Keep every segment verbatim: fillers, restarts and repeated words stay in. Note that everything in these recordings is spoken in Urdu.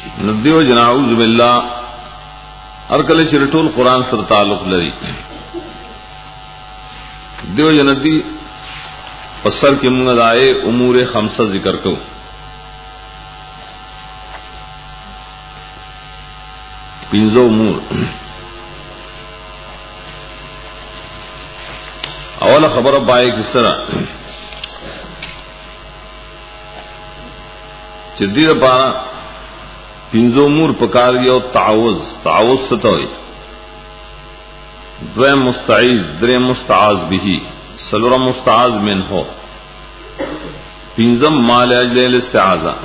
ندیو جناعوذ باللہ ہر کله چې ټول قران سره تعلق لري دیو جنتی پسر کې موږ دای امور خمسه ذکر کوو. پنځه امور. اوله خبره پای کې سره چې دې لپاره پنځه امور پکار یو تعوذ. تعوذ څه ته وایي؟ دویم مستعیذ، دریم مستعاذ به، سلورم مستعاذ منه، پنځم مال اجل الاستعاذہ.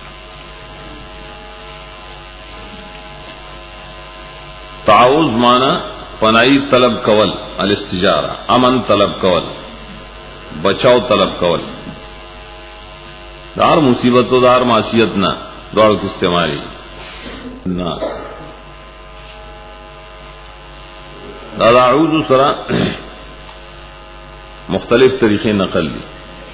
تعوذ مانا پناہی طلب کول، الاستجارہ امن طلب کول، بچاؤ طلب کول. دار مصیبت و دار معصیت نہ دوڑ کو استعمالی الناس. دادا اعوذ سرا مختلف طریقے نقل لی.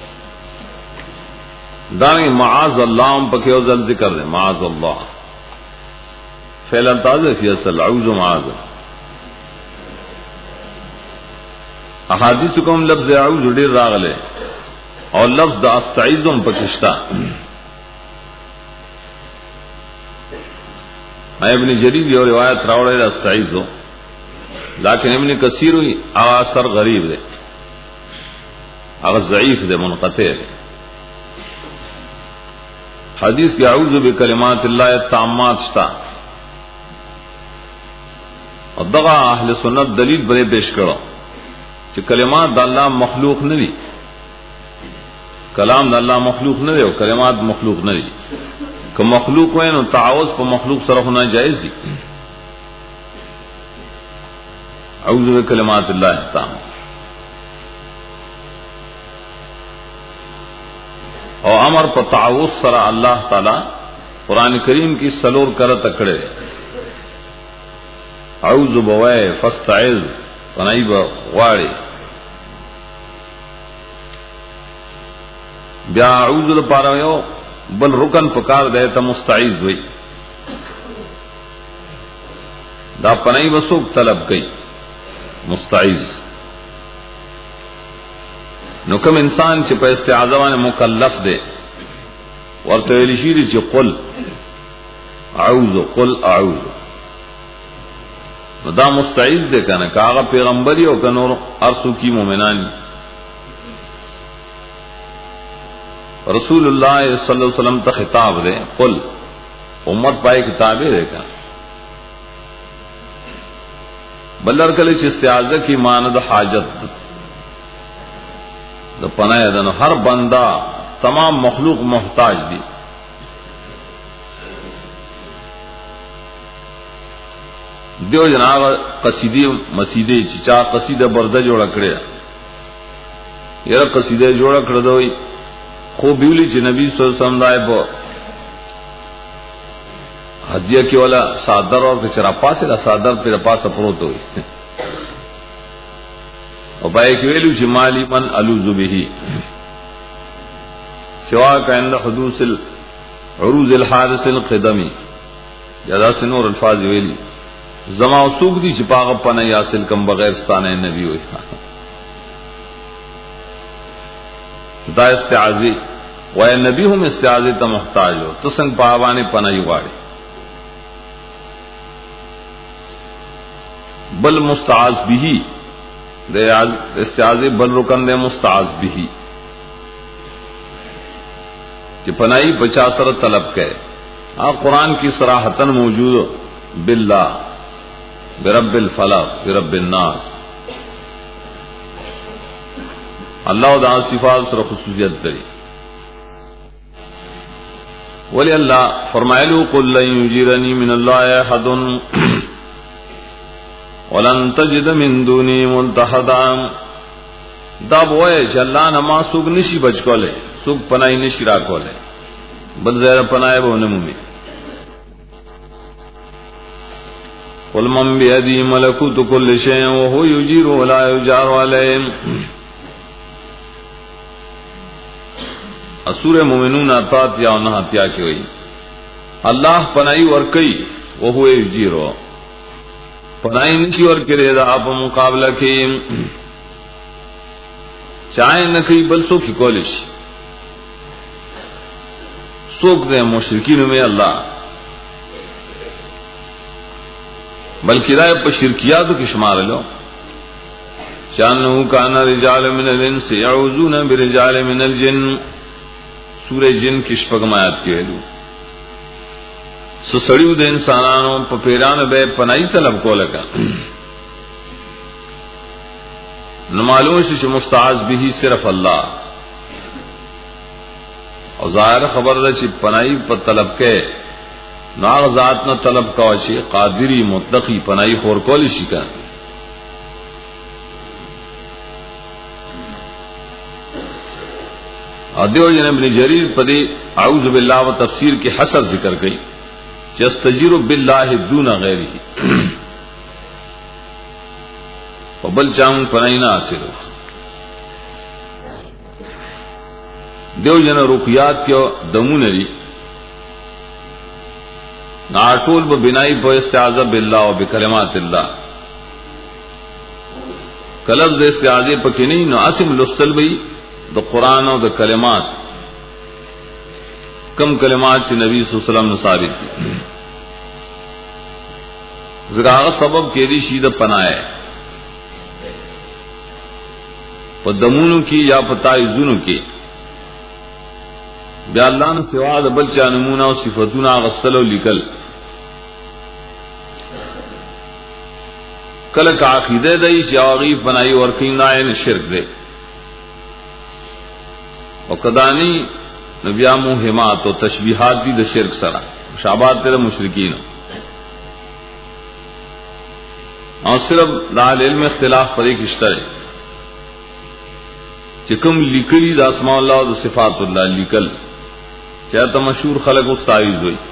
دارنگے معاذ اللہ ہم پکے ذل ذکر دیں معاذ اللہ فعل تازہ فی اصل اعوذ معاذ. احادیث کو لفظ اعوذ ډیر راغلے اور لفظ استعیذ ہم پکشتا. ابن جریر یہ روایت راوڑے استعیذ ہو، لیکن ابن کثیر ہوئی اثر غریب دے، اگر ضعیف دے، منقطع دے. حدیث کی اعوذ بکلمات اللہ التامات شتا اور دغا اہل سنت دلیل بڑے پیش کرو کہ کلمات دا اللہ مخلوق نہیں، کلام دا اللہ مخلوق نہیں اور کلمات مخلوق نہیں. کہ مخلوق ہوئے نو تعوذ پر مخلوق سره ہونا جائز دی. اعوذ بکلمات اللہ التامات. اور امر پر تعوذ سره اللہ تعالی قرآن کریم کی سلور کر تکڑے اعوذ بوائے فاستعذ پنائی بغواڑی. بیا اعوذ لپاره یو بل رکن پکار دے تا مستعیذ ہوئی. دا پنائی وسوک طلب کئی مستعیذ. نو کم انسان چې په استعاذہ باندې مکلف دے ورته ویل شي چې قل اعوذ قل اعوذ، نو دا مستعیذ دے کنه کاغه پیغمبري او کنور ارسو کی مومنانی. رسول اللہ صلی اللہ علیہ وسلم تا خطاب دے قل امت پائے کتابیں دے کر بلر کلی چھ استعاذہ کی ماند حاجت دا پناہ دن ہر بندہ تمام مخلوق محتاج دی. دیو جناب قصیدی مسیدے چچا قصیدہ بردہ جوڑا کرے یار قصیدہ جوڑا کردوئی خوب بیولی چی نبی صلی اللہ علیہ وسلم دائے با ہدیہ کی والا سادر اور چرا پاسے دا سادر پیر پاس پروت ہوئی اور بائے کی ویلو چی مالی من علوذ بہی سوا کا اند حدوث عروض الحادث القدمی جدا سنور الفاظ ویلی زما سوک دی چی پاغ پنا یاسل کم بغیر ستانے نبی ہوئی. دا استعاذی وای نبی هم استعاذی ته محتاج ہو تو سنگ پاوانی پناہی غاڑی. بل مستعاذ به دے استعاذی بل رکن دے مستعاذ به کہ پناہی بچا سر طلب کرے. آپ قرآن کی صراحتاً موجود باللہ برب الفلق برب الناس. اللہ دا صفات سر خصوصیت دری ولی اللہ فرمائے لو قل لن یجیرنی من اللہ احد ولن تجد من دونی ملتحدا. دا بوئے چھ اللہ نما سوک نشی بچ کولے سوک پناہی نشی را کولے بل زیر پناہی بونمومی. قل من بیدی ملکوت کل شیء وہو یجیر ولا یجار علیہ. سورہ مومنون آتات یا انہاتیا کی ہوئی اللہ پنائی ورکی وہو یجیرو پنائی نشی ورکی دا آپ مقابلہ کی چاہے نکی بل سو کی کولش سوک دے مشرکین میں اللہ بلکہ رائے پر شرکیاتو کی شمار لو شانہو کانا رجال من الانس یعوذون برجال من الجن سورہ جن کی شپگمایات کی ویلو سسڑیو دے انسانانو پا پیران بے پنائی طلب کو لگا نمالوں سے مفتاز بھی صرف اللہ اور ظاہر خبر دا چی پنائی پر طلب کے ناغ ذات نہ طلب کا وچی قادری مطلقی پنائی خور کولی شکا ادیو جن ابن جریر پدی اعوذ باللہ و تفسیر کی حسر ذکر گئی چستجیر باللہ دون غیری وبل چاہوں پنائی نہ حاصل ہو دیو جن رقیات کے دمون لی ناٹول ب بنائی پو استعاذہ باللہ و بکلمات اللہ کلفظ استعاذے پکی نہیں نو اسم لستل بئی دا قرآن و دا کلمات کم کلمات سے نبی صلی اللہ علیہ وسلم نے ثابت کی ذکر سبب کے دی شید پنائے پا دمونو کی یا پتائزونو کی بیا اللہ نے سوا دا بلچا نمونہ و صفتونا غسل و لکل کلک عقیدہ دئی چی آغی پنائی ورکین نائن شرک دے وقدانی نبیا موہمات و تشبیحات دی دا شرک سرا شعبات تیرا مشرکین اور صرف دا علم اختلاف پر ایک اشترے چکم لکلی دا اسماء اللہ و دا صفات اللہ لکل چاہتا مشہور خلق استعیز ہوئی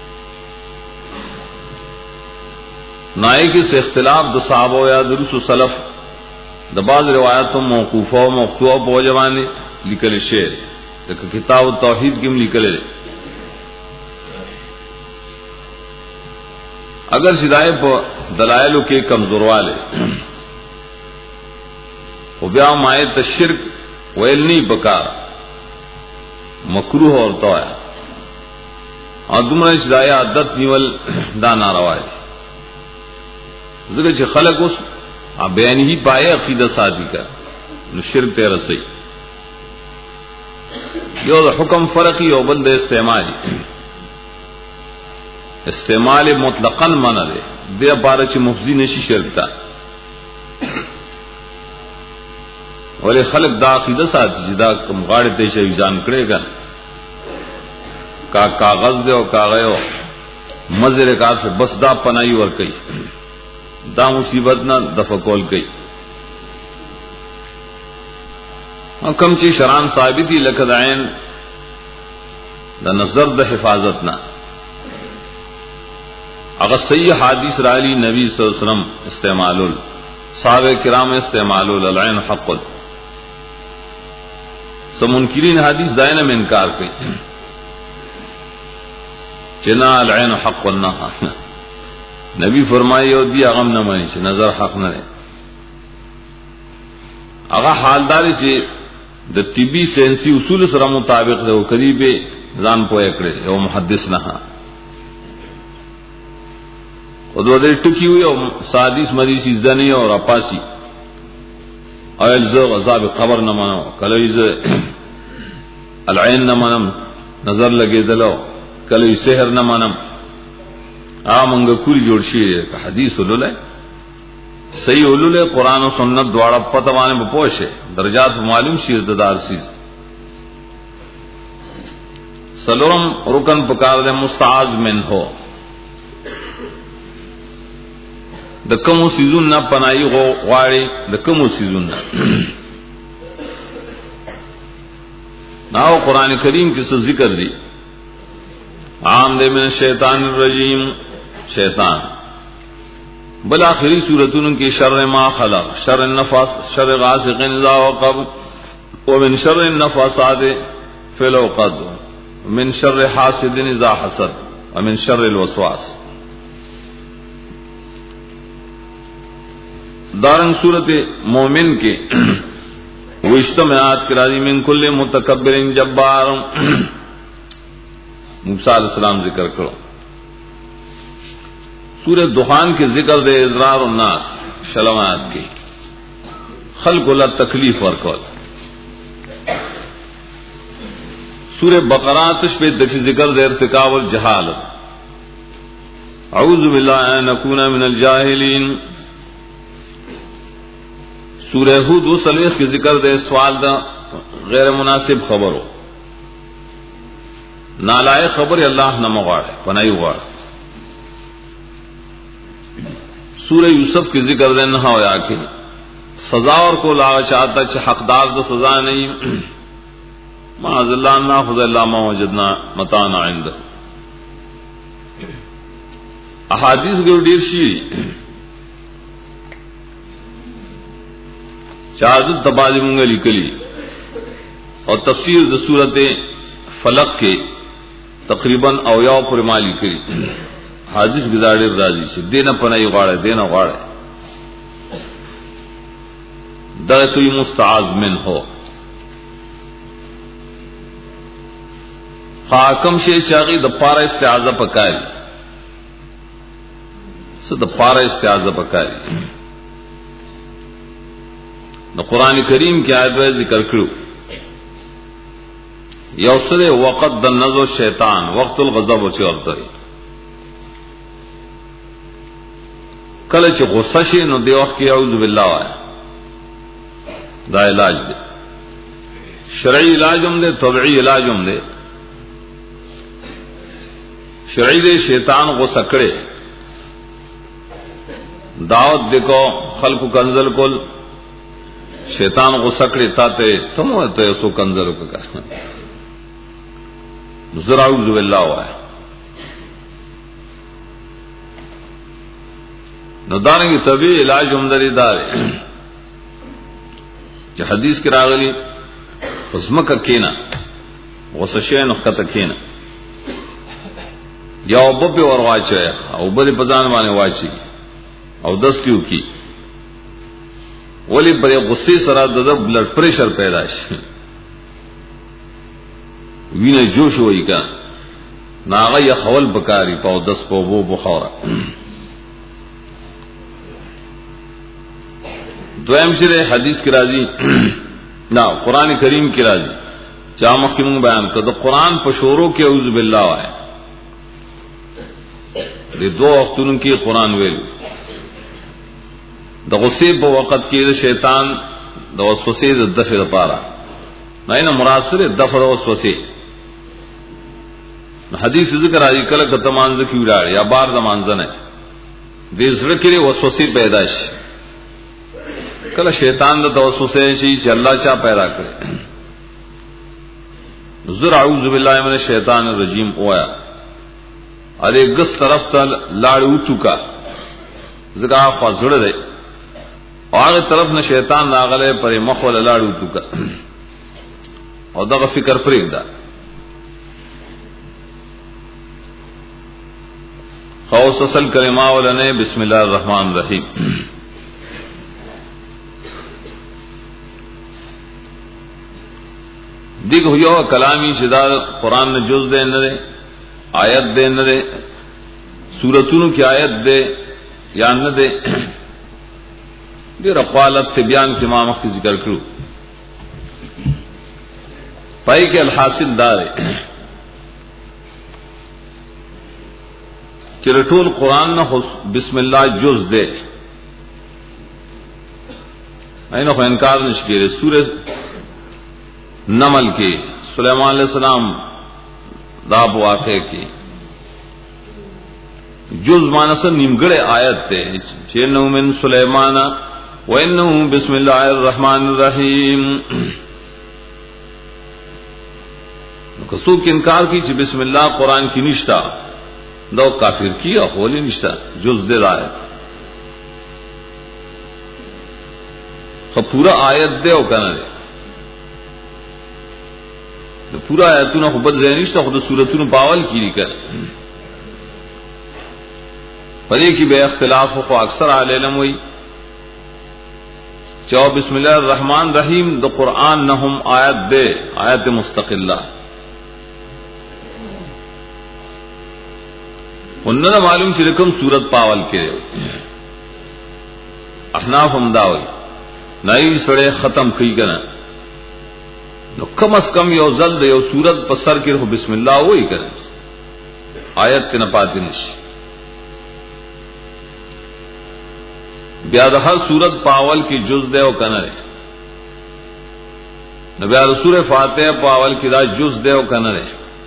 نائکی سے اختلاف دا صحابہ یا درس و سلف دا بعض روایتوں موقوفہ و مقتوعہ پو جوانے لکل شعر لیکن کتاب التوحید کم لکل لے اگر شدائے پا دلائلوں کے کمزور والے وہ بیا مائے تشرک ویل نہیں بکار مکروح اور تویا اور دمرا شدائے عدد نیول دانا روائے ذکر چھ خلق اس بیانی ہی پائے عقیدہ سادی کا نو شرک تیرہ سی یو دا حکم فرقی او بل دا استعمالی استعمال مطلقاً مانا دے دے پارا چھ مفضی نشی شرک تا ولی خلق دا عقیدہ سادی جدا کم غاڑی تیشہ ویزان کرے گا کا کاغذ دے او کاغذ ہو مزر کار سے بس دا پنائی ورکی دا مصیبت نہ دفقول کئی کم چی شران ثابتی لکد عین دا نظر دا حفاظت نہ اگر صحیح حدیث رالی نبی صلی اللہ علیہ وسلم استعمال صحابہ کرام استعمال العین حق سمنکرین حدیث دائنہ میں انکار کئی چنا العین حق نہ نبی فرمائی او دی اغم نہ مانی چھ نظر حق نہ رہے اغا حالداری چھ دا طبی سینسی اصول سرا مطابق دے وہ قریب زان پوئے کرے او محدث نہ او دو دیر ٹکی ہوئی او سادیس مریسی زنی اور اپاسی اویل زو غذاب قبر نہ منو کلوی زو العین نہ منم نظر لگے دلو کلوی سحر نہ منم آمنگا کوری جوڑ شیر کہ حدیث علول ہے صحیح علول ہے قرآن و سنت دوارا پتوانے بپوش ہے درجات معلوم شیر ددار سیز سلورم رکن پکار دے مستعاذ من ہو دکمو سیزون نا پنائی غو غواری دکمو سیزون نا ناو قرآن کریم کس ذکر دی عام دے من الشیطان الرجیم شیطان بل آخری صورتوں کی شر ما خلق شر النفاس شر غاسق اذا وقب ومن شر النفاسات فی العقد من شر حاسد اذا حسد ومن شر الوسواس. دارن صورت مومن کے وشتمعات کرازی من کل متکبر جبار موسیٰ علیہ السلام ذکر کرو. سورۃ دخان کے ذکر دے اضرار الناس شلوات کی خلق اللہ تکلیف ورکول. سورۃ بقرہ تشبہ دفی ذکر دے ارتکاب الجہالت. اعوذ باللہ ان نکون من الجاہلین. سورہ ہود و سلیخ کے ذکر دے سوال دا غیر مناسب خبرو نالائق خبر اللہ نہ مغاڑے پناہی غاڑے. سورہ یوسف کی ذکر دے نہ ہویا کہ سزا اور کو لا چاہتا چھ حقدار دا سزا نہیں معاذ اللہ ناخذ اللہ ما وجدنا متاعنا عنده. احادیث کے ډیر شي شہادت تبادی مونگا لکلی اور تفسیر دا صورت فلق کے تقریباً اویاء پر مالی کری حادث گزارے راضی سے دینا پناہی غاڑے دینا غاڑے درتوی مستعاذ من ہو. حاکم شے چاغی دا پارا استعاذہ پکاری سو دا پارا استعاذہ پکاری. نو قرآن کریم کی آیت میں ذکر کرو یوسر وقت د نظر شیطان وقت الغضب و چورتا ہے کل چ غصہ شي نو دی وخت کی اعوذ باللہ آیا دا علاج دے شرعی علاج ہم دے طبعی علاج ہم دے. شرعی دے شیطان غصہ کرے دعوت دیکھو خلق کنزل کل شیطان غصہ کرے تاتے تم ہوتے سو کنزل کا ذرا اعوذ باللہ ہوا ہے. نداریں گے طبی علاج عمدری دارے کہ حدیث کی راغلی حزمہ کا کینا غصہ شین اختا کینا یا اوبا پہ اور واچو ہے اوبا دی پزان بانے واچی او دس کیوں کی ولی پر غصے سرا د بلڈ پریشر پیدا شي وینه جوش وای کا ناغه یا خول بکاری پاو دس په وو بخورا. دویم شری حدیث کی راضی نا قرآن کریم کی راضی جامع کی مونږ بیان کړه. د قرآن په شورو کې اعوذ باللہ وای د دوه وختونو کې قرآن ویل د غصے په وخت کې د شیطان د وسوسې د دفع لپاره نه نه مراسله دفع د وسوسې. حدیث ذکر راځي کله کته مانځ کی وړاړ یا بار د مانځ نه د زړه کې وسوسې پیدا شي کله شیطان د وسوسې شي چې الله چا پیدا کړي. زر اعوذ بالله من الشیطان الرجیم وایا اره ګس طرف ته لاړ وټو کا زګه خو زړه دی اور طرف نے شیطان راغلے پر مخ ول لاړو توکا او دا فکر پرېږدا خوص اصل کلمہ ولنے بسم اللہ الرحمن الرحیم. دیکھو یو کلامی شدا قرآن نے جز دے نہ دے آیت دے نہ دے سورتونو کی آیت دے یا نہ دے دیر اقوالت تبیان کی ماں مخی ذکر کرو پائی کے الحاصل دارے کہ رٹول قرآن نہ بسم اللہ جز دے اینو خو انکار نشکیرے. سورہ نمل کی سلیمان علیہ السلام داب واقع کی جز مانسا نیمگڑے آیت تے چینو من سلیمان وَإِنَّهُ بِسْمِ اللَّهِ الرَّحْمَنِ الرَّحِيمِ. کسوک انکار کی چھ بسم اللہ قرآن کی نشتا دو کافر کی اخولی نشتا جز دل آیت خب پورا آیت دے او کنا دے پورا آیتون خب بد زی نشتا خود سورتون پاول کی لی کر परी की बे इख्तिलाफ को अक्सर आलेलम हुई चौ बिस्मिल्लाहिर रहमान रहीम द कुरान नहुम आयत दे आयत मुस्तकिल्ला उन्होंने मालूम से रकम सूरत पावल के अहनाफ हमदा हुई नई सड़े खत्म की गना नो कम अज कम यो जल्द यो सूरत पसर के रहो बिस्मिल्लाह वही करे आयत के न पाती निशी ब्याद हर सूरत पावल की जुज दे वो कनरे न ब्याद सूर फातिहा पावल की दा जुज दे वो कनरे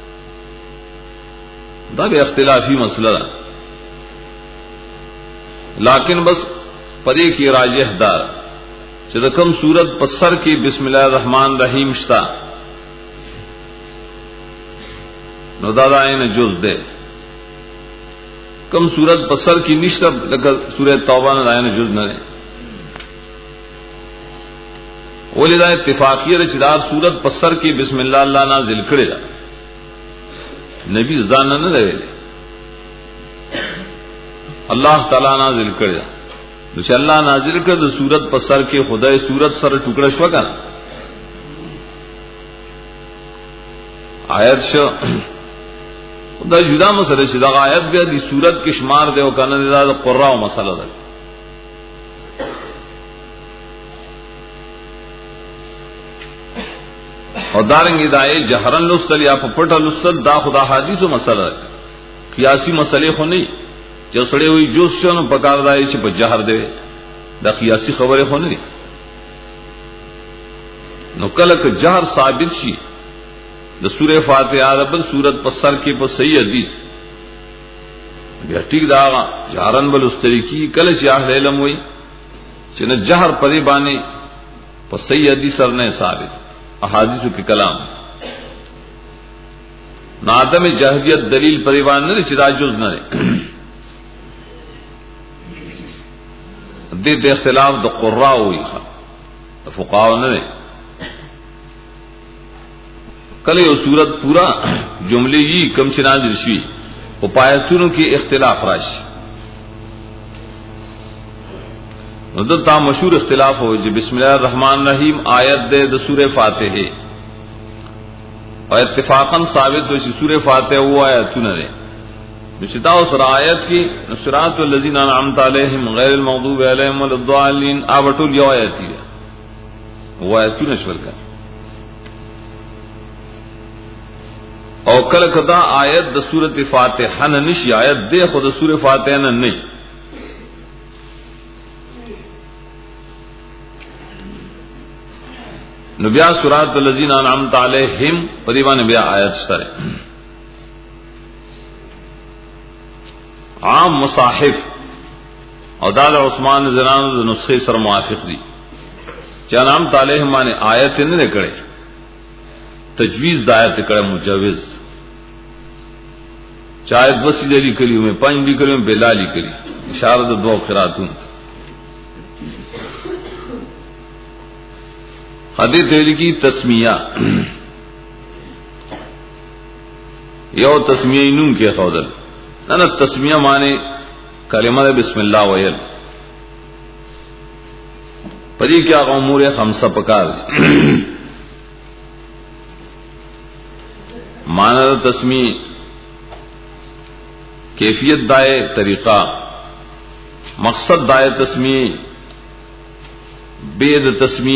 दा भी इख्तिलाफी मसला लाकिन बस परी की राजिह दार कम सूरत पसर की बिस्मिल्लाह रहमान रहीम शता नो दादा ने जुज दे कम सूरत पसर की निश्तब लगा सूरह तौबा ने जुज न वो लिदा इत्तिफाकी रचिदार सूरत पसर की बिस्मिल्लाह अल्लाह नाजिल करे नबी जान न रहे अल्लाह ताला नाजिल करे तो अल्लाह नाजिल कर तो सूरत पसर के खुदा सूरत सर टुकड़ा शवका आयत शो खुदा जुदा मसले से आयत गया दी सूरत के शुमार दे का कुर्रा मसला दे और दारेंगे दाए जहरन लुस्तल या पपटा लुस्तल दा खुदा हादीस मसला कियासी मसले को नहीं जो सड़े हुई जोश से न पकार दाए से जहर दे दा कियासी खबरें को नहीं नुकलक जहर साबित शी द सूरह फातिहा रब सूरत पसर के पर सही हदीस ठीक दागा जहरन बल उस तरीकी कल शाह इल्म हुई चिन जहर परे बाने पर सही हदीस ने साबित अहादीस के कलाम नादम जहरियत दलील परिवान ने चिराजुज न दे इख्तिलाफ द कुर्रा हुई खा फुकाओ ने कल यो सूरत पूरा जुमले ही कम से नाजिल हुई उपायतुन की इख्तिलाफ राशि ता मशहूर इख्तिलाफ हो जो बिस्मिल्लाह रहमान रहीम आयत दे द सूरह फातिहा और इत्तिफाकन साबित हो सूरह फातिहा वो आयतुन ने निश्चिता उस आयत की सिरातुल लज़ीना अनअमता अलैहिम गैरिल मग़दूबि अलैहिम वलद्दालिन आवटुल यो आयत है वो आयतुन नशवल का और कल कदा आयत द सूरत फातिहा न निश आयत दे खुद सूरह फातिहा न नहीं नबिया सुरातुल लज़ीना अनअमता अलैहिम परिवा नबिया आयत सरे आम मुसाहिफ और दादा उस्मान जनान नुस्खे सर मुआफिक दी क्या नाम ताले माने आयत ने करे तजवीज दायत करे मुजविज चाहे बस जली करी में पंज भी करी में बेलाली करी इशारत दो खिरातून हदीस तेली की तस्मिया यो तस्मिया नून के खौदल ना ना तस्मिया माने कलिमा बिस्मिल्लाह वयल परी क्या उमूर खमसा पकार माना तस्मी कैफियत दाए तरीका मकसद दाए तस्मी बेद तस्मी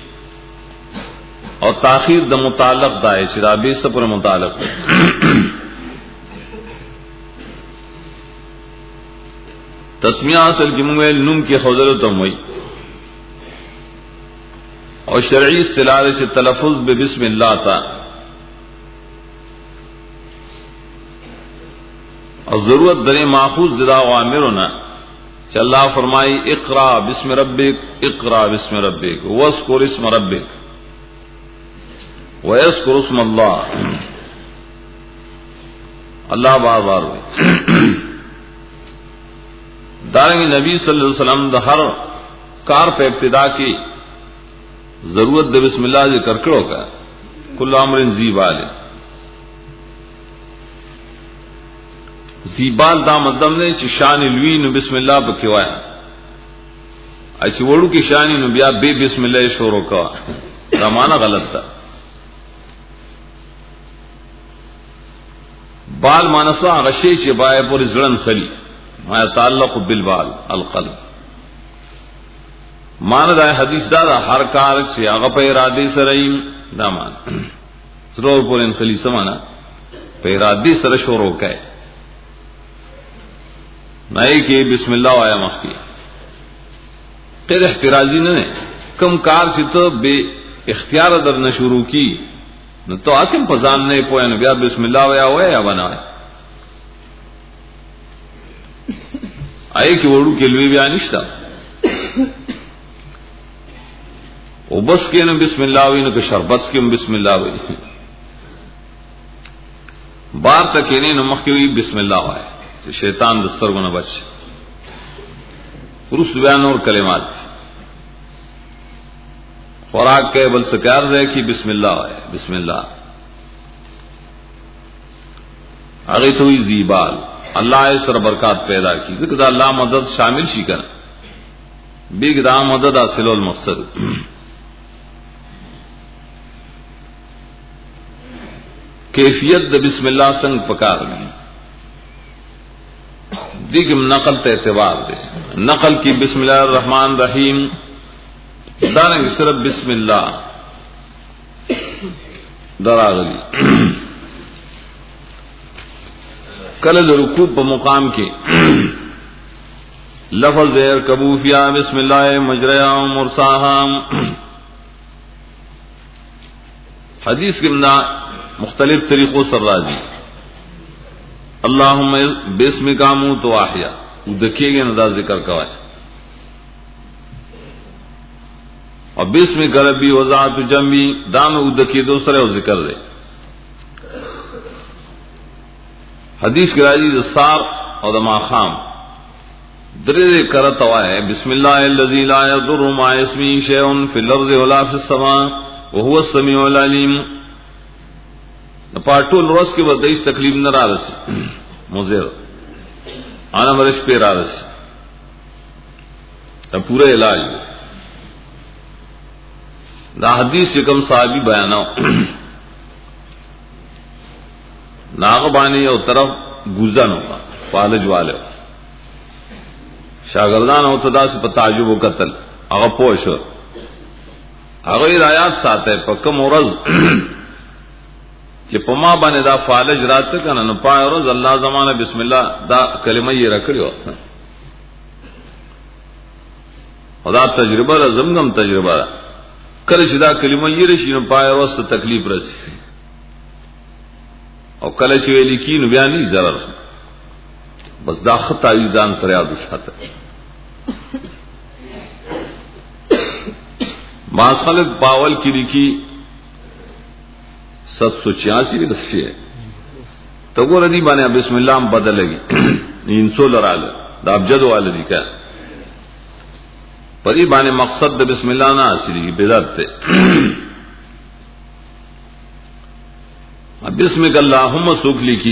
और ताखीर द मुतालक दाए शराबी से पर मुतालक तस्मिया असल की मुंगल नुम की खजरतम हुई और शरई इस्तिलाह से तलफ़ुज़ बे बिस्मिल्लाह था और जरूरत दरे माखूज जिदा आमिर होना चल्ला फरमाई इक़रा बिस्म रब्बिक इक़रा बिस्म रब्बिक वज़कुर इस्म रब्बिक वयज़कुर इस्म अल्लाह अल्लाह बार बार हुई दारंगी नबी सल्लल्लाहु अलैहि वसल्लम हर कार पे इब्तिदा की जरूरत दे बिस्मिल्लाह जी करकड़ो का कुल अमरिन जी वाले زیبال دا مطلب نه چې شان لوی نو بسم الله پکې وایا ای چې وړو کې شان نو بیا به بسم الله شروع کا دا معنا غلط ده. بال مانسا غشی چې بای پر زړن خلی ما تعلق بالبال القلب. معنا دا حدیث دا, دا هر کار چې هغه په اراده سره یم دا معنا ضرور پورن خلی سمانا په اراده سره شروع کای نه کې بسم الله وایا مخکي غیر احترازی نه کم کار چې ته به اختیار در نه شروع کی نو تو اسیم پزان نه پوهه نو بیا بسم الله وایا وایا بنای آئے کې وړو کې لوی بیا نشتا او بس کې نو بسم الله وینو که شربت کې بسم الله وای بار تک نه نو مخکې وی بسم الله وای چې شیطان د سترګو نه بچ ورس بیان اور کلمات خوراک کے بل سکار دے کہ بسم اللہ ہے بسم اللہ آگے تو ہی زیبال اللہ اس را برکات پیدا کی ذکر اللہ مدد شامل شی کر بیگ دا مدد حاصل المقصد کیفیت دا بسم اللہ سنگ پکار لی دیکھ نقل تے اعتبار دے نقل کی بسم اللہ الرحمن الرحیم دارنگ صرف بسم اللہ دراغلی کل رکوع پا مقام کے لفظ دیر کبوفیا بسم اللہ مجریا مرساہا حدیث کے منا مختلف طریقوں سر راضی اللہم بسم کا منہ تو آحیا دکھے گے ندا ذکر کوائے اور بسم کربی وضاحت جنبی دام ادکی دوسرے اور ذکر دے حدیث کی راجی سار اور دما خام درے کرت ہوا ہے بسم اللہ الذی لا یضر مع اسمہ شیء فی الارض ولا فی السماء وهو السمیع العلیم. پاٹول روز کے بعد اس تکلیف نہ رارس مضر آنا مرش پہ رارس پورا علاج دا حدیث سے کم صحابی بیاناو ناغبانی او طرف گوزن ہوگا فالج والے شاگردان ہوتا دا سے تعجب و قتل اغا پوش اغا آیات ساتے پکم ورز کہ پما بانے دا فالج رات کنا نو پای ورز اللہ زمانہ بسم اللہ دا کلمہ یہ رکھڑی ہو دا تجربہ دا زمگم تجربہ دا کله چې دا کلمه یې رشي نو پای ورسته تکلیف راشي او کله چې ویل کی نو بیا نه ضرر بس دا خطا ایزان سره یاد وساته ما خلق باول کی لکی سات سو چھیاسی لکھتے ہے تو وہ ردی بانے بسم اللہ بدل لگی انسو لرال دا ابجد والا دی کا پری بانے مقصد دا بسم اللہ نہ حاصلی کی بدعت تے اب بسم اللہم سوکھ لکھی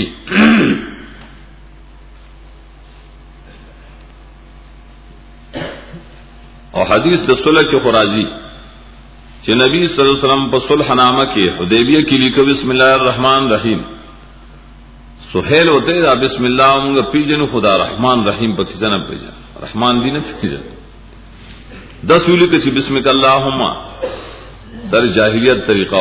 اور حدیث دا صلح کی خراجی کہ نبی صلی اللہ علیہ وسلم پر صلح نامہ کے حدیبیہ کی لکھو بسم اللہ الرحمن الرحیم سہیل ہوتے دا بسم اللہ منگا پیجن خدا رحمان رحیم پا کسی نہ پیجن رحمان دی نہ پیجن دس یولی کچھ بسم اللہم در جاہلیت طریقہ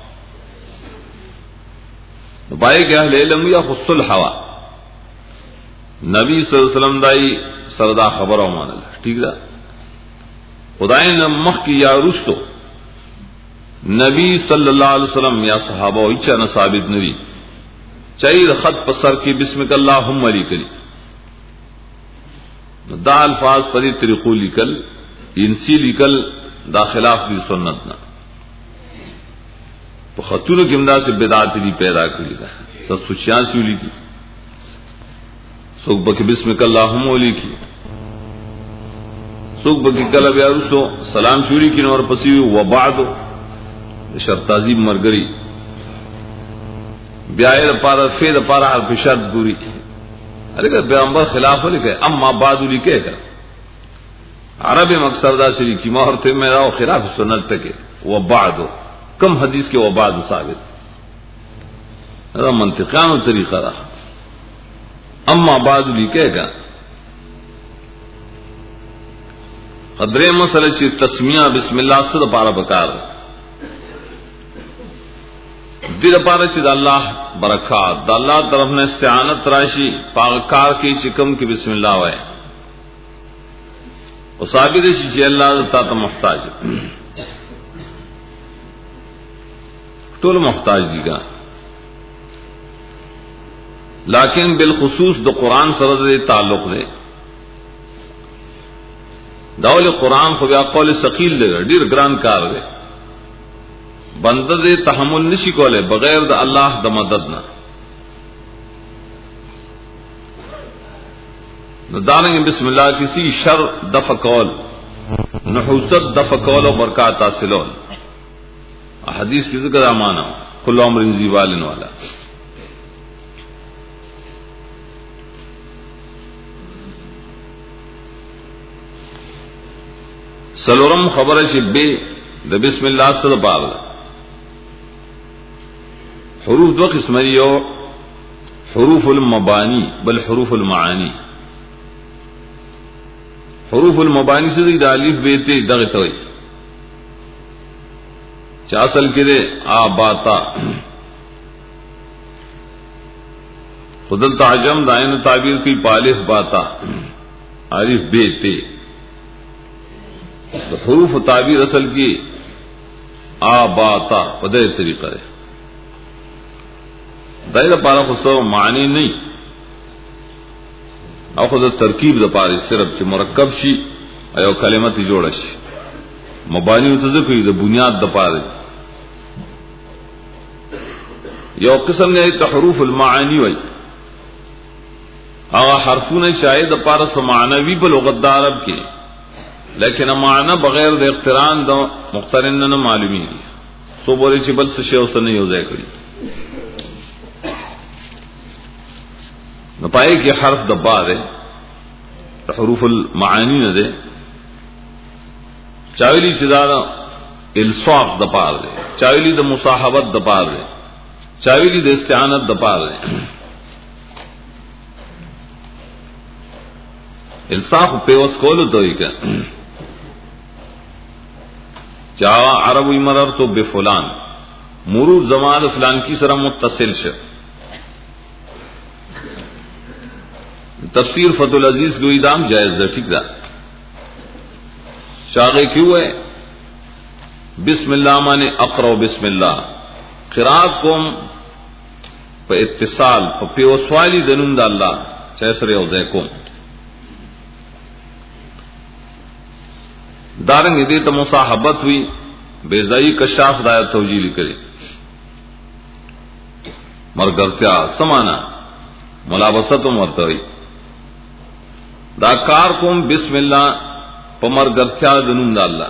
بائے کہ اہل علم یا خود صلح ہوا نبی صلی اللہ علیہ وسلم دائی سردا خبر ہو مان اللہ ٹھیک دا خدای نے مخ کی یا رستو نبی صلی اللہ علیہ وسلم یا صحابہ اچھا نہ ثابت نبی چاہیے خط پسر کی بسم اللہم علی کلی دا الفاظ پری طریقو لکل انسی لکل دا خلاف دی سنت نہ تو خطور کی امداد سے بدعت دی پیدا کری دا سب سو چھیاسی علی کی سوک بکی بسم اللہم علی کی سوک بکی کلب یا رسو سلام چوری کی نور پسی وبعدو شرط عظیم مرگری بیائے دا پارا فید پارا حرف شرط گوری अरे कि पैगंबर खिलाफ लिखे अम्मा बाद लिखे का अरब मकसद दा शरीकी माहौर मेरा खिलाफ सुन्नत के वो बाद कम हदीस के वो बाद साबित मंतिकान तरीका रहा अम्मा बाद लिखेगा कदरे मसल ची तस्मिया बिस्मिल्लाह से पारा बकार दिल पारा ची अल्लाह बरकत अल्लाह तरफ ने इस्तिआनत राशि पाकार की चिकम की बिस्मिल्लाह है और साबित ची अल्लाह ता मुहताज टोल मुहताज जी का लेकिन बिलखुसूस दो कुरान सरद ताल्लुक दे दावल कुरान को व्याकौल सकील देगा डीर ग्रान कार दे बंद दे तहमुल निशी कोले बगैर द अल्लाह द मदद ना दानेंगे बिस्मिल्लाह किसी शर दफ कौल नहुसत दफ कौल और बरकत हासिलोल हदीस की जिक्र माना कुल्लु अम्रिन ज़ीबालिन वाला सलोरम खबर है बे द बिस्मिल्लाह से बाल हरूफ दो किस्म यो हरूफुल मबानी बल हरूफुल मानी हरूफुल मबानी से दालिफ बेते दगत हुई चासल के दे आ बाता खुदल ताजम दायन ताबीर की पालिफ बाता आरिफ बेते हरूफ ताबीर असल की आ बाता पदे तरीका है दायरा पारा खुद मानी नहीं और खुद तरकीब द पारे सिर्फ च मुरक्कब शी अयो कलिमत जोड़ शी मबानी तजकी द बुनियाद द पारे यो किस्म ने तहरूफ अलमानी वही आ हरफून शायद द पारा समानवी बल लुगत अरब के लेकिन माना बगैर द इख्तिरान द मुख्तरन न मालूमी सो बोले ची बल से शेव से नहीं हो जाए करी न पाए कि हर्फ दब्बा दे हरूफुल मानी न दे चावली से ज्यादा इल्साफ दपार दे चावली द मुसाहबत दपार दे चावली द इस्तिआनत दपार दे इल्साफ पेवस कोलो तो ही क्या चावा अरबी मरर तो बेफुलान मुरू जमाल फलान की सरा मुत्तसिल से तफसीर फतुल अजीज को इदाम जायज है ठीक है शागे क्यों है बिस्मिल्लाह माने अकरो बिस्मिल्लाह किरात कोम पे इत्तिसाल पे पेवसवाली दनुंद अल्लाह चैसरे औजैकुम दारंग इदे तो मुसाहबत हुई बेजाई कशाफ दायत तवजीली करे मरगरत्या समाना मुलावसत मरत हुई दाकार कुम बिस्मिल्लाह पमर गरत्या दनुम दाल्ला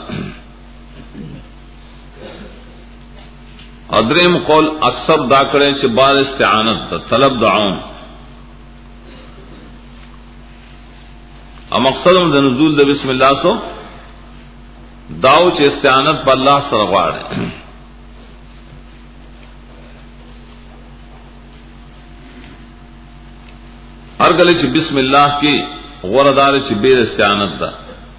अदरेम कौल अक्सर दाकड़े च बार इस्तिआनत तलब दाउन अब मकसद द नुज़ूल द बिस्मिल्लाह सो दाव च इस्तिआनत पर अल्लाह सरवाड़ हर गले च बिस्मिल्लाह की गौरदार च बेर इस्तिआनत दा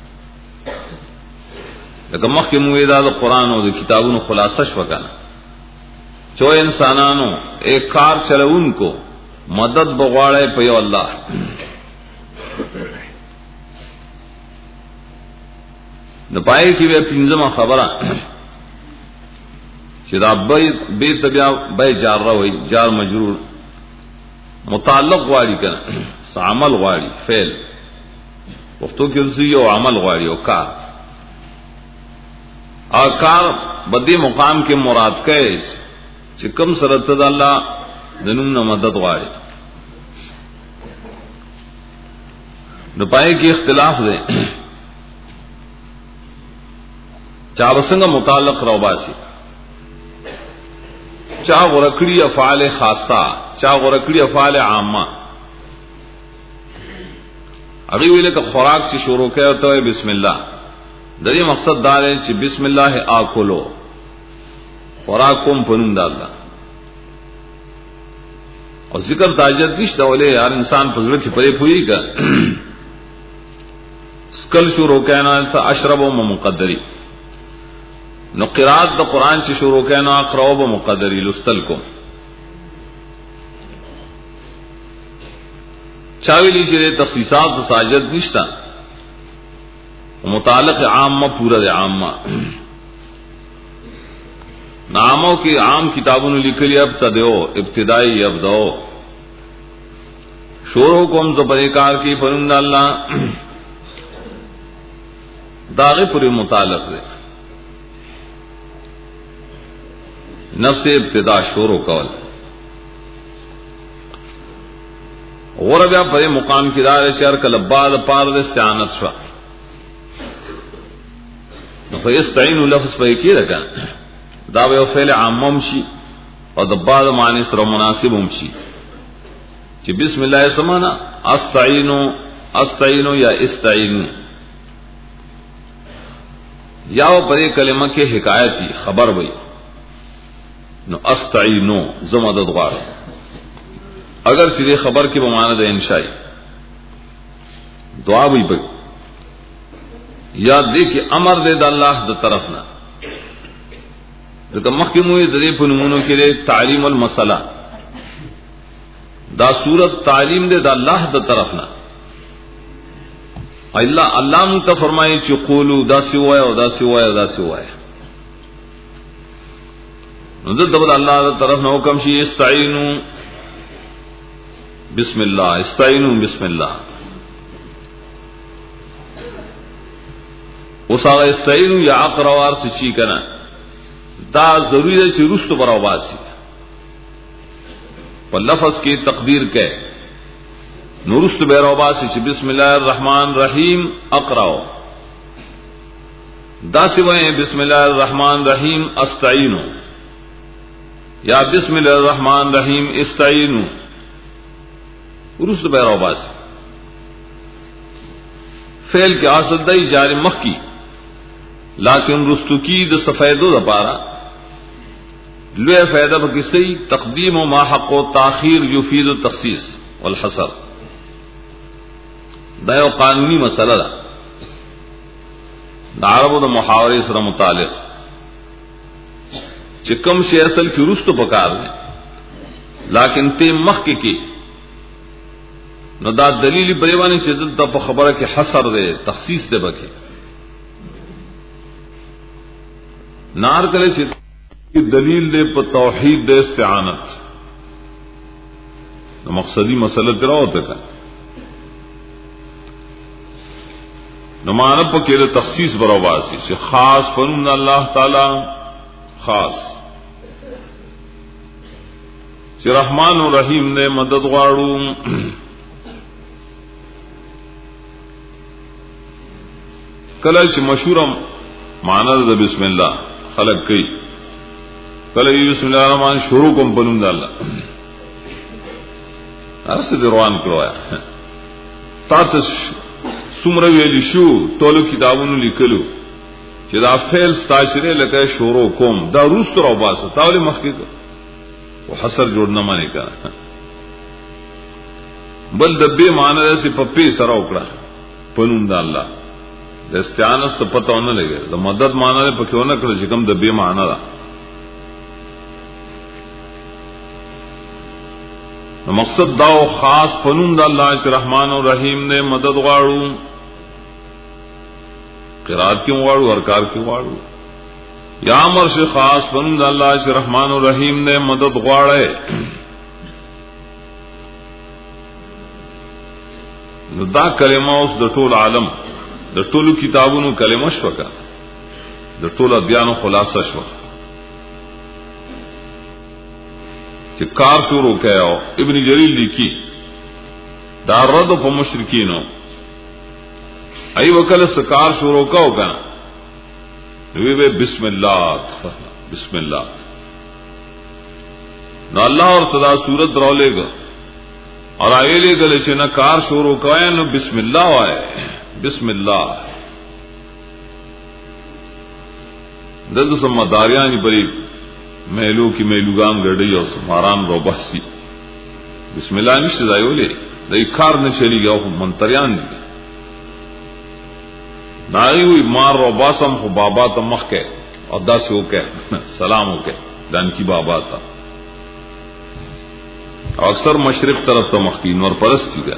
लगा मख के मुएदा द कुरान और किताबों खुलासा वकाना चो इंसानानो एक कार चले उनको मदद बगवाड़े पयो अल्लाह न पाए कि वे पिंजमा खबरा चिदा बे तबिया बे जार रहा हुई जार मजरूर मुताल्लक वाड़ी कर अमल वाड़ी फेल वक्तों की उनसी यो अमल वाड़ी हो कार आकार बदी मुकाम के मुराद कहे चिकम सरत अल्लाह दनुम न मदद वाड़ी न पाए कि इख्तिलाफ दे चावसंग मुताल्लक रौबासी चा गुरकड़ी अफाल खासा चा गुरकड़ी अफाल आमा اگے ویلے کا خوراک چې شروع کړه ته بسم الله. د دې مقصد دا دی چې بسم الله آکلو، خوراک کوم په نوم د الله. او ذکر تاجت نشته ولې هر انسان په ځل کې پرې پوي کا سکل شروع کنا اشرب و مقدری. نو قرات د قران چې شروع کنا اقرا و مقدری لستل کو چاویلی چې تخصیصات د ساجد نشتا متعلق عامه پورا د عامه ناموں کی عام کتابوں نے لکھ لیا ابتداؤ ابتدائی ابداؤ شورو قوم تو پریکار کی فرند اللہ داغے پورے متعلق دے نفس ابتدا شورو قول غور بیا پرے مقام کی دار شہر کلباد پار دے سیانت شوا فیستعین لفظ پہ کی رکھا دا یو فعل عام شي او د بعض معنی سره مناسب هم شي چې بسم الله سمانا استعینو استعینو یا استعین یا پرې کلمه کې حکایتي خبر وي نو استعینو زما د دغار اگر چې خبر کې په معنی د انشاء دعا وي په یاد دې کې امر دې د الله د طرف نه ذکر مخکموی درې په نمونو کې تعلیم المسله دا صورت تعلیم دے دا اللہ دا طرف نہ اللہ اللہ متا فرمائے چې قولو دا سوائے او دا سوائے او دا سوائے نو دلته بل الله دا طرف نہ حکم شي استعینوا بسم الله استعینوا بسم الله وسا استعینوا یا اقرا وار سچی کنا دا ضروری ہے چې رستو پر آواز پر لفظ کی تقدیر کے نورست بیر آواز چې بسم اللہ الرحمن الرحیم اقراو دا سوائے بسم اللہ الرحمن الرحیم استعینو یا بسم اللہ الرحمن الرحیم استعینو رست بیر آواز فعل کے اصل دای جاری مخ کی لیکن رستو کی د سفیدو د پارا لوی فائدہ بکسی تقدیم و ما حق و تاخیر یفید التخصیص والحصر دا یو قانونی مسئلہ دا دا عربو دا محاوری سره متعلق چې کم شی اصل کی رستو پکار دے لیکن تے مخ کی کی نو دا دلیل بریوانی چې دلته په خبره کې حصر دے تخصیص دے بکے نار کله چې دلیل دے پر توحید دے استعانت نو مقصدی مسئلہ تیرا ہوتا ہے نو معنی پا کہلے تخصیص براباسی سے خاص پنون اللہ تعالی خاص سے رحمان و رحیم نے مدد غاڑو کله چې مشهورم معنی دا بسم اللہ خلق کئی کله بسم الله الرحمن شروع کوم پنوم د الله تاسو د روان کړو تاسو څومره ویلی شو ټول کتابونو لیکلو چې دا فعل ستاسو لکه شروع کوم دا روس تر او باسه تاول مخکې او حصر جوړنه معنی کړه بل د به معنی د په سره وکړه پنوم د الله د استعانت څخه پته ونه لګي د مدد معنی په کې ونه کړ چې کوم د به معنی ده مقصد داو خاص پنوم دا اللہ چې رحمان و رحیم نے مدد غاړو قرات کیوں غاړو ورکار کیوں غاړو یا امر سے خاص پنوم دا اللہ چې رحمان و رحیم نے مدد غاړه نو دا کلمه اوس د ټول عالم د ټولو کتابونو کلمه شوکا د ټولو بیانو خلاصه شوکا کہ کار شروع کیا ابن جریر لکھی دا رد په مشرکینو ای وکل سکار شروع کا ہوگا نوی بے بسم اللہ بسم اللہ نو اللہ اور صدا صورت رو لے گا اور آئیلی گلے چھے نا کار شروع کوئے نو بسم اللہ وائے بسم اللہ دلتا سمہ داریانی بری محلو کی محلوگان گردی اور ماران رو بحثی بسم اللہ نشتے دائیو لے دائی کار نچلی گیا منتریان دی ناغی ہوئی مار رو باسم خو بابا تا مخ کے اور دا سے ہو کے سلام ہو کے دان کی بابا تا اکثر مشرق طرف تا مخ کی نور پرستی گیا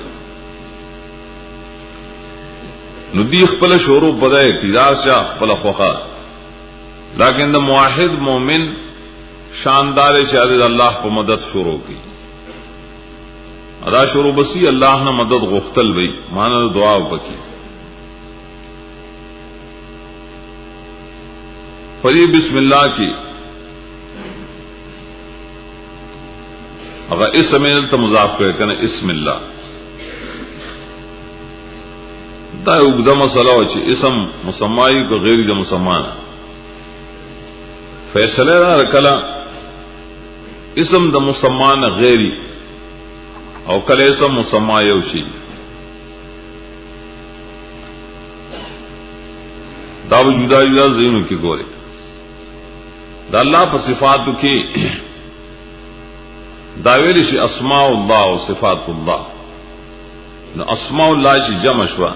ندی اخپل شورو بدائے اقتدار شاہ اخپل خوخا لیکن دا موحد مومن شاندار شہادت اللہ کو مدد شروع کی ادا شروع بسی اللہ نے مدد غختل بھئی مانا دعا بکی فری بسم اللہ کی اگر اس سمجھ تا مضاف کرے کنا اسم اللہ دا اگدہ مسئلہ ہوچی اسم مسمائی کو غیر دا مسمانا فیصلہ دا رکلا اسم دا مسمانا غیری او کل اسم مسمائی ہوچی دا جدا جدا ذہنوں کی گورے دا اللہ پا صفاتو کی داویلی شی اسماء اللہ و صفات اللہ نا اسماء اللہ شی جمع شوا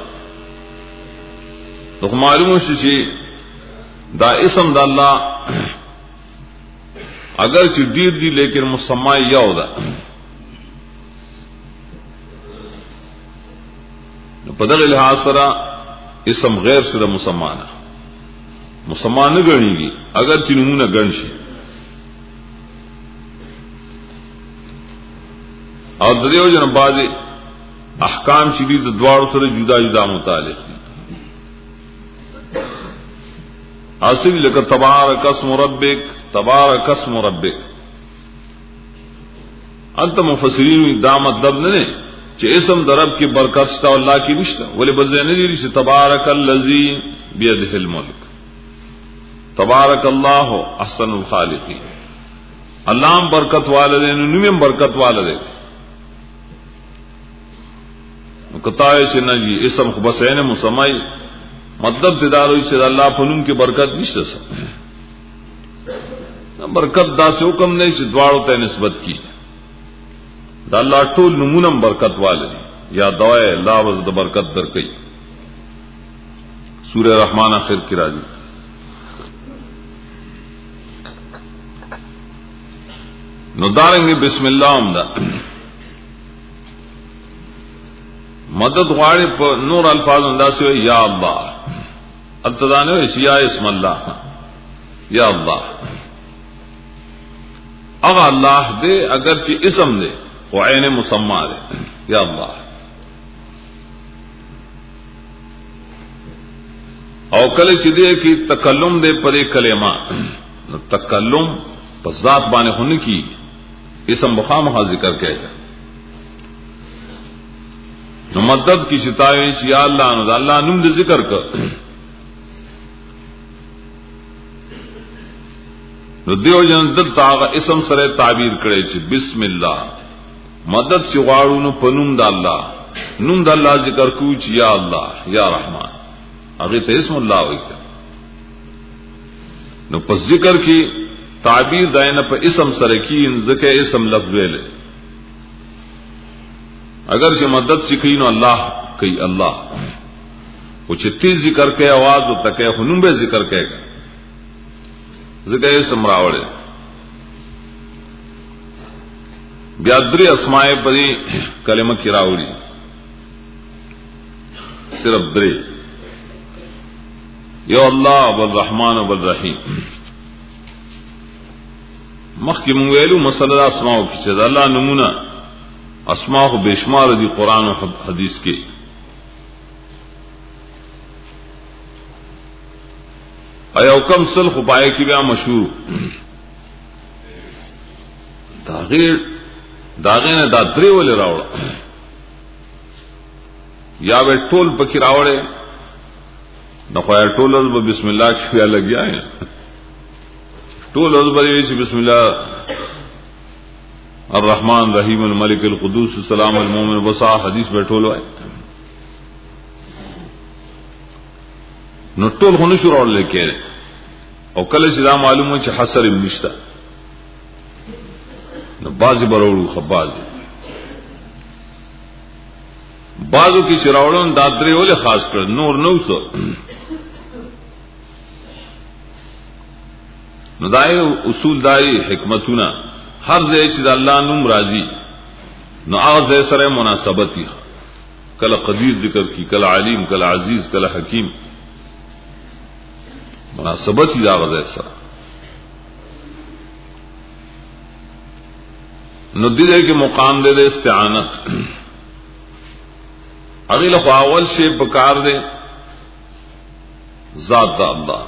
تو معلوم شی چی دا اسم دا اللہ اگر چی دیر دی لیکن مسمائی یو دا پدغ لحاظ سرا اسم غیر سے دا مسمانا مسمان نہ گنی گی اگر چی نمونہ گن شی اور دریو جن بعض احکام شدید دوار سر جدا جدا متعلق حاصل لکہ تبارک اسم ربک تبارک اسم ربک انت مفسرین دا مطلب نے کہ اسم درب کی برکت شتا اللہ کی نشتا ولی بزینے دیری سے تبارک اللذی بیدہ الملک تبارک اللہ احسن الخالقین اللہ برکت والدے نمیم برکت والدے کتائے چھنا جی اسم بسین مسمائی مطلب تدار ہوئی سے اللہ فنون کی برکت نہیں سکتا برکت دا سے حکم نہیں سے دوارو تے نسبت کی دا اللہ ٹول نمونم برکت والے یا دوائے اللہ وزد برکت در کئی سورہ رحمان آخر کی راجی نو داریں گے بسم اللہ عمدہ مدد غاڑے پر نور الفاظ انداز سے یا اللہ ابتدانے ہوئے یا اسم اللہ یا اللہ اگر اللہ دے اگرچہ اسم دے وہ عین مسمى دے یا اللہ او کل چدے کی تکلم دے پرے کلمہ تکلم پس ذات بانے ہونے کی اسم بخامخا ذکر کہے گا نو مدد کی شتائیں یا اللہ نو اللہ نم دے ذکر کر نو دیو جن دل تاغا اسم سرے تعبیر کرے چھ بسم اللہ مدد چھ غاڑو نو پنم دا اللہ نم دا اللہ ذکر کو چھ یا اللہ یا رحمان اگر تو اسم اللہ ہوئی کر نو پس ذکر کی تعبیر دائنا پا اسم سرے کی ان ذکر اسم لفظ لے اگر سے مدد سکھی نو اللہ کئی اللہ وہ چھتی ذکر کے آواز و تکے ہنم بے ذکر کے گا ذکر اسم راوڑے بیادری اسمائے پری کلمہ کی راوڑی صرف دری یو اللہ والرحمن والرحیم مخ کی منگویلو مسئلہ اسماؤ کی چیز اللہ نمونہ اسماء کو بے شمار دی قرآن و حدیث کے ایو کم سل خپائے کی بیا مشہور داغیر داغیر نے دا درے والے راوڑا یا بے ٹول پکی راوڑے نخوایا ٹول از بسم اللہ کی بیا لگیا ہے ٹول از بسم اللہ الرحمن رحیم الملک القدوس السلام المؤمن وصا حدیث بیٹھولو ہے نو ټول هنو شروع لیکي او کله چې دا معلومه چې حسر نشته نو بازي برولو خبازي بازو کی شراوړون دادري ول خاص کړ نور نو څو نو دای اصول دای حکمتونه هر ځای چې د الله نوم راځي نو هغه ځای سره مناسبت دي کله قدیر ذکر کی کله علیم کله عزیز کله حکیم مناسبت دي هغه ځای سره نو دې کې مقام دې د استعانت اغه له اول شی پکار دے ذات دا اللہ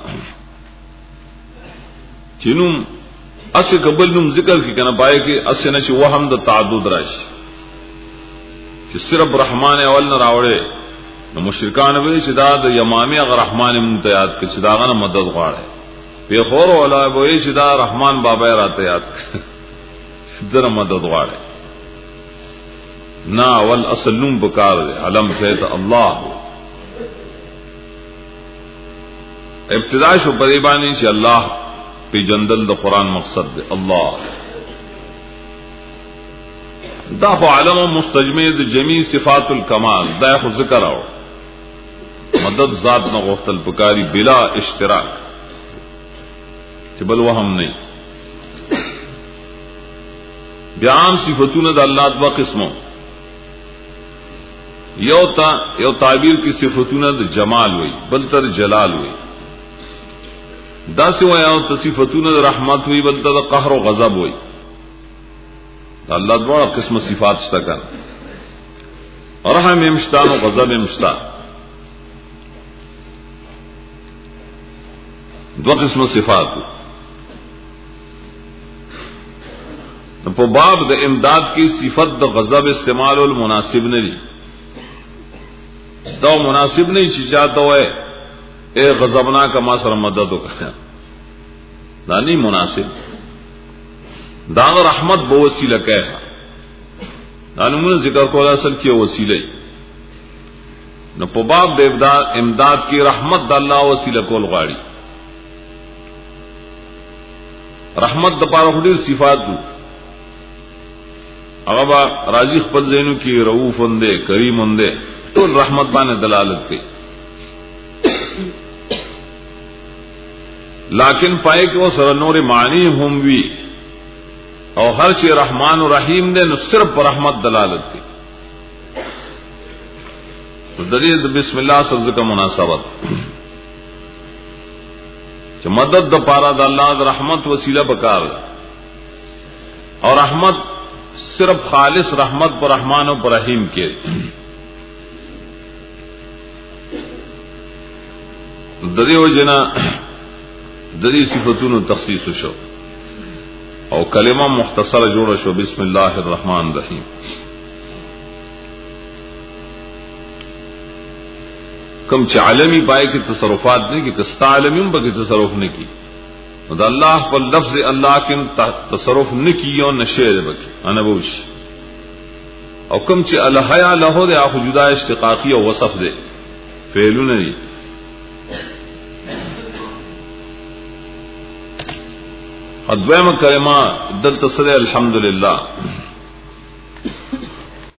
چنوم اس قبل نوم ذکر کی کنا پائے کہ اس نشي وهم د تعدد راشي چې صرف رحمان اول نه راوړې نو مشرکان وی چې دا د یمامي غ رحمان ممتیات کې چې دا غنه مدد غواړي په خور ولا وی چې دا رحمان بابا راته یاد در مدد غواړي نا ول اصل نوم بکار دے علم شهد الله ابتدا شو پریبانی چې الله په جندل د قران مقصد دے الله دا خو علم مستجمع د جميع صفات الکمال دا خو ذکر او مدد ذات نه غفتل بکاری بلا اشتراک چې بل وهم نه بیا عام صفاتونه د الله د قسمو یو تا یو تعبیر کی صفاتونه د جمال وای بل تر جلال وای دا سی وای او صفاتونه د رحمت وای بل تر قهر او غضب وای الله دغه قسم صفات شته کړه رحم امشتان او غضب امشتا دو قسم صفات په باب د امداد کی صفت د غضب استعمال المناسب نه دي دا مناسب نہیں چې چاہتا ہوئے اے غضبنا کا ما سره مدد وکړه دا نہیں مناسب دا رحمت بو وسیله کہا دا نمونه ذکر کول اصل کې وسیله نو په باب د امداد امداد کی رحمت د الله وسیله کول غواړي رحمت د پاره خوري صفات دو هغه راضی خپل زینو کې رؤوف اندے کریم اندے ټول رحمت باندې دلالت کوي لیکن پای کې سره نور معنی هم وی او هر شی رحمان و رحیم دې نو صرف پر رحمت دلالت کوي د دې بسم الله سره ځکه مناسبت چې مدد د پاره د الله د رحمت وسیله بکار او رحمت صرف خالص رحمت پر رحمان او پر رحیم کې دریو جنا دری صفاتونو تخصیص شو او کلمه مختصره جوړه شو بسم الله الرحمن الرحیم کم چې عالمی پای کې تصرفات نه کې کستا عالمیم به تصرف نه کی دا الله په لفظ الله کې تصرف نه کیو نشه ده بکی انا بوش او کم چې الحیا له ده اخو جدا اشتقاقی او وصف ده فعلونه دي ادویم کلمه دلته سره الحمدلله